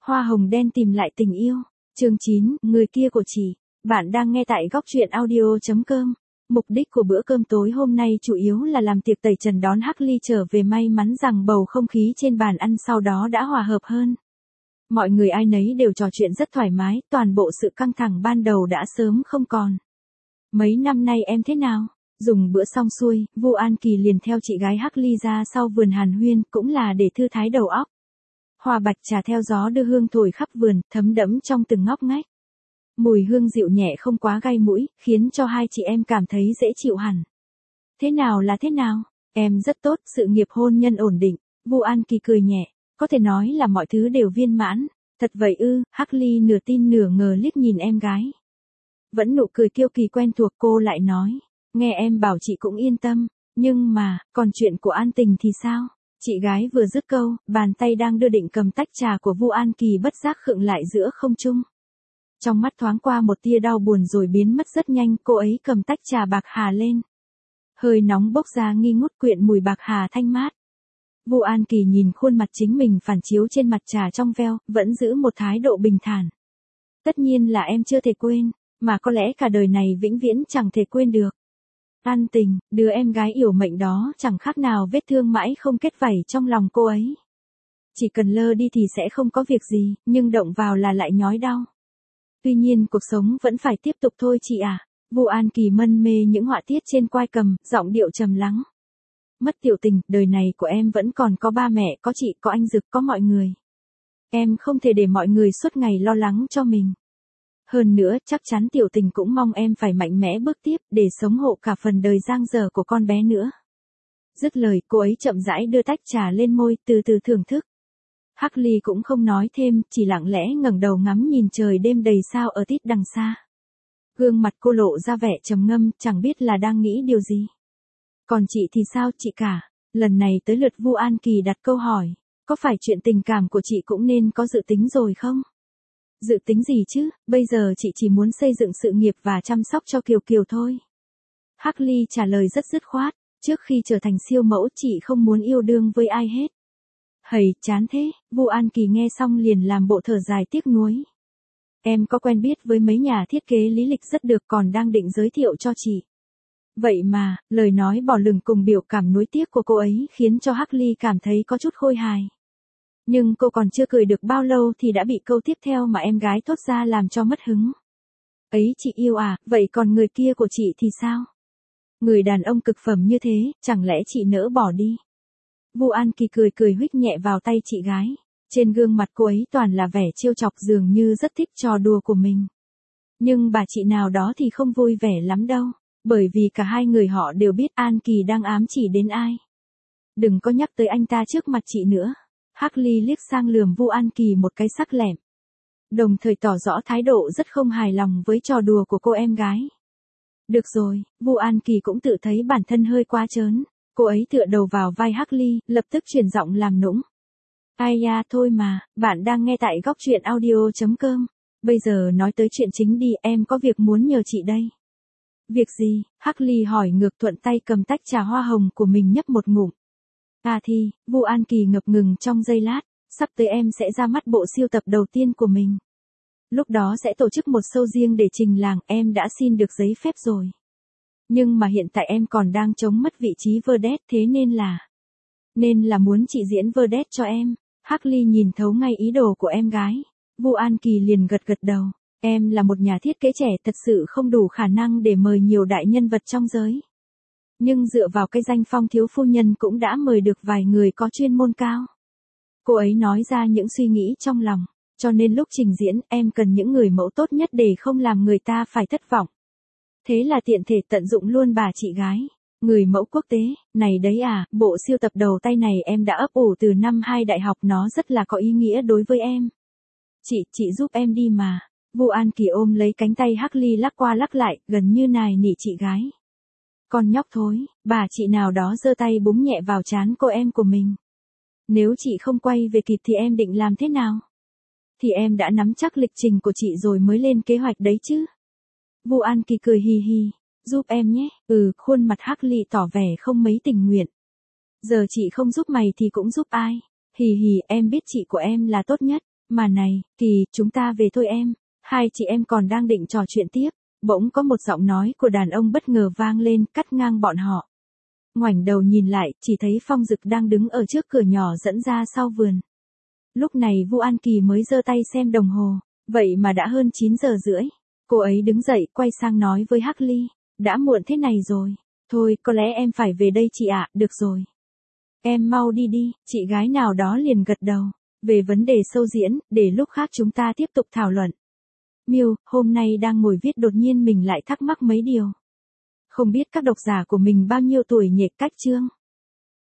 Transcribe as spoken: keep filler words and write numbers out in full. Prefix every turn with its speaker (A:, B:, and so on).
A: Hoa hồng đen tìm lại tình yêu. Chương chín, người kia của chị. Bạn đang nghe tại góc truyện audio chấm com. Mục đích của bữa cơm tối hôm nay chủ yếu là làm tiệc tẩy trần đón Hắc Ly trở về, may mắn rằng bầu không khí trên bàn ăn sau đó đã hòa hợp hơn. Mọi người ai nấy đều trò chuyện rất thoải mái, toàn bộ sự căng thẳng ban đầu đã sớm không còn. Mấy năm nay em thế nào? Dùng bữa xong xuôi, Vu An Kỳ liền theo chị gái Hắc Ly ra sau vườn hàn huyên, cũng là để thư thái đầu óc. Hoa bạch trà theo gió đưa hương thổi khắp vườn, thấm đẫm trong từng ngóc ngách. Mùi hương dịu nhẹ không quá gai mũi, khiến cho hai chị em cảm thấy dễ chịu hẳn. Thế nào là thế nào? Em rất tốt, sự nghiệp hôn nhân ổn định. Vu An Kỳ cười nhẹ, có thể nói là mọi thứ đều viên mãn. Thật vậy ư? Hắc Ly nửa tin nửa ngờ liếc nhìn em gái. Vẫn nụ cười kiêu kỳ quen thuộc, cô lại nói, nghe em bảo chị cũng yên tâm, nhưng mà, còn chuyện của An Tình thì sao? Chị gái vừa dứt câu, bàn tay đang đưa định cầm tách trà của Vu An Kỳ bất giác khựng lại giữa không trung. Trong mắt thoáng qua một tia đau buồn rồi biến mất rất nhanh, cô ấy cầm tách trà bạc hà lên. Hơi nóng bốc ra nghi ngút quyện mùi bạc hà thanh mát. Vu An Kỳ nhìn khuôn mặt chính mình phản chiếu trên mặt trà trong veo, vẫn giữ một thái độ bình thản. Tất nhiên là em chưa thể quên, mà có lẽ cả đời này vĩnh viễn chẳng thể quên được. An Tình, đứa em gái yểu mệnh đó chẳng khác nào vết thương mãi không kết vảy trong lòng cô ấy. Chỉ cần lơ đi thì sẽ không có việc gì, nhưng động vào là lại nhói đau. Tuy nhiên cuộc sống vẫn phải tiếp tục thôi chị à. Vu An Kỳ mân mê những họa tiết trên quai cầm, giọng điệu trầm lắng. Mất Tiểu Tình, đời này của em vẫn còn có ba mẹ, có chị, có anh Dực, có mọi người. Em không thể để mọi người suốt ngày lo lắng cho mình. Hơn nữa, chắc chắn Tiểu Tình cũng mong em phải mạnh mẽ bước tiếp, để sống hộ cả phần đời dang dở của con bé nữa. Dứt lời, cô ấy chậm rãi đưa tách trà lên môi, từ từ thưởng thức. Hắc Ly cũng không nói thêm, chỉ lặng lẽ ngẩng đầu ngắm nhìn trời đêm đầy sao ở tít đằng xa. Gương mặt cô lộ ra vẻ trầm ngâm, chẳng biết là đang nghĩ điều gì. Còn chị thì sao chị cả? Lần này tới lượt Vu An Kỳ đặt câu hỏi, có phải chuyện tình cảm của chị cũng nên có dự tính rồi không? Dự tính gì chứ, bây giờ chị chỉ muốn xây dựng sự nghiệp và chăm sóc cho Kiều Kiều thôi. Hắc Ly trả lời rất dứt khoát, trước khi trở thành siêu mẫu chị không muốn yêu đương với ai hết. Hầy, chán thế, Vu An Kỳ nghe xong liền làm bộ thở dài tiếc nuối. Em có quen biết với mấy nhà thiết kế lý lịch rất được, còn đang định giới thiệu cho chị. Vậy mà, lời nói bỏ lửng cùng biểu cảm nuối tiếc của cô ấy khiến cho Hắc Ly cảm thấy có chút khôi hài. Nhưng cô còn chưa cười được bao lâu thì đã bị câu tiếp theo mà em gái thốt ra làm cho mất hứng. Ấy chị yêu à, vậy còn người kia của chị thì sao? Người đàn ông cực phẩm như thế, chẳng lẽ chị nỡ bỏ đi? Vu An Kỳ cười cười huých nhẹ vào tay chị gái. Trên gương mặt cô ấy toàn là vẻ trêu chọc, dường như rất thích trò đùa của mình. Nhưng bà chị nào đó thì không vui vẻ lắm đâu, bởi vì cả hai người họ đều biết An Kỳ đang ám chỉ đến ai. Đừng có nhắc tới anh ta trước mặt chị nữa. Hắc Ly liếc sang lườm Vu An Kỳ một cái sắc lẻm, đồng thời tỏ rõ thái độ rất không hài lòng với trò đùa của cô em gái. Được rồi, Vu An Kỳ cũng tự thấy bản thân hơi quá trớn. Cô ấy tựa đầu vào vai Hắc Ly, lập tức chuyển giọng làm nũng. Ai da, thôi mà, bạn đang nghe tại góc truyện audio chấm com. Bây giờ nói tới chuyện chính đi, em có việc muốn nhờ chị đây. Việc gì? Hắc Ly hỏi ngược, thuận tay cầm tách trà hoa hồng của mình nhấp một ngụm. À thì, Vu An Kỳ ngập ngừng trong giây lát, sắp tới em sẽ ra mắt bộ siêu tập đầu tiên của mình. Lúc đó sẽ tổ chức một show riêng để trình làng, em đã xin được giấy phép rồi. Nhưng mà hiện tại em còn đang chống mất vị trí vedette, thế nên là... Nên là muốn chị diễn vedette cho em. Hắc Ly nhìn thấu ngay ý đồ của em gái. Vu An Kỳ liền gật gật đầu. Em là một nhà thiết kế trẻ, thật sự không đủ khả năng để mời nhiều đại nhân vật trong giới. Nhưng dựa vào cái danh phong thiếu phu nhân cũng đã mời được vài người có chuyên môn cao. Cô ấy nói ra những suy nghĩ trong lòng. Cho nên lúc trình diễn em cần những người mẫu tốt nhất để không làm người ta phải thất vọng. Thế là tiện thể tận dụng luôn bà chị gái. Người mẫu quốc tế, này đấy à, bộ siêu tập đầu tay này em đã ấp ủ từ năm hai đại học, nó rất là có ý nghĩa đối với em. Chị, chị giúp em đi mà. Vu An Kỳ ôm lấy cánh tay Hắc Ly lắc qua lắc lại, gần như nài nỉ chị gái. Con nhóc thối, bà chị nào đó giơ tay búng nhẹ vào trán cô em của mình. Nếu chị không quay về kịp thì em định làm thế nào? Thì em đã nắm chắc lịch trình của chị rồi mới lên kế hoạch đấy chứ. Vu An Kỳ cười hì hì, giúp em nhé. Ừ, khuôn mặt Hắc Ly tỏ vẻ không mấy tình nguyện. Giờ chị không giúp mày thì cũng giúp ai? Hì hì, em biết chị của em là tốt nhất, Mà này, Kỳ, chúng ta về thôi em. Hai chị em còn đang định trò chuyện tiếp. Bỗng có một giọng nói của đàn ông bất ngờ vang lên, cắt ngang bọn họ. Ngoảnh đầu nhìn lại, chỉ thấy Phong Dực đang đứng ở trước cửa nhỏ dẫn ra sau vườn. Lúc này Vu An Kỳ mới giơ tay xem đồng hồ, vậy mà đã hơn chín giờ rưỡi. Cô ấy đứng dậy, quay sang nói với Hắc Ly, đã muộn thế này rồi. Thôi, có lẽ em phải về đây chị ạ, được rồi. Em mau đi đi, chị gái nào đó liền gật đầu. Về vấn đề show diễn, để lúc khác chúng ta tiếp tục thảo luận. Miêu, hôm nay đang ngồi viết đột nhiên mình lại thắc mắc mấy điều. Không biết các độc giả của mình bao nhiêu tuổi nhỉ, cách chương.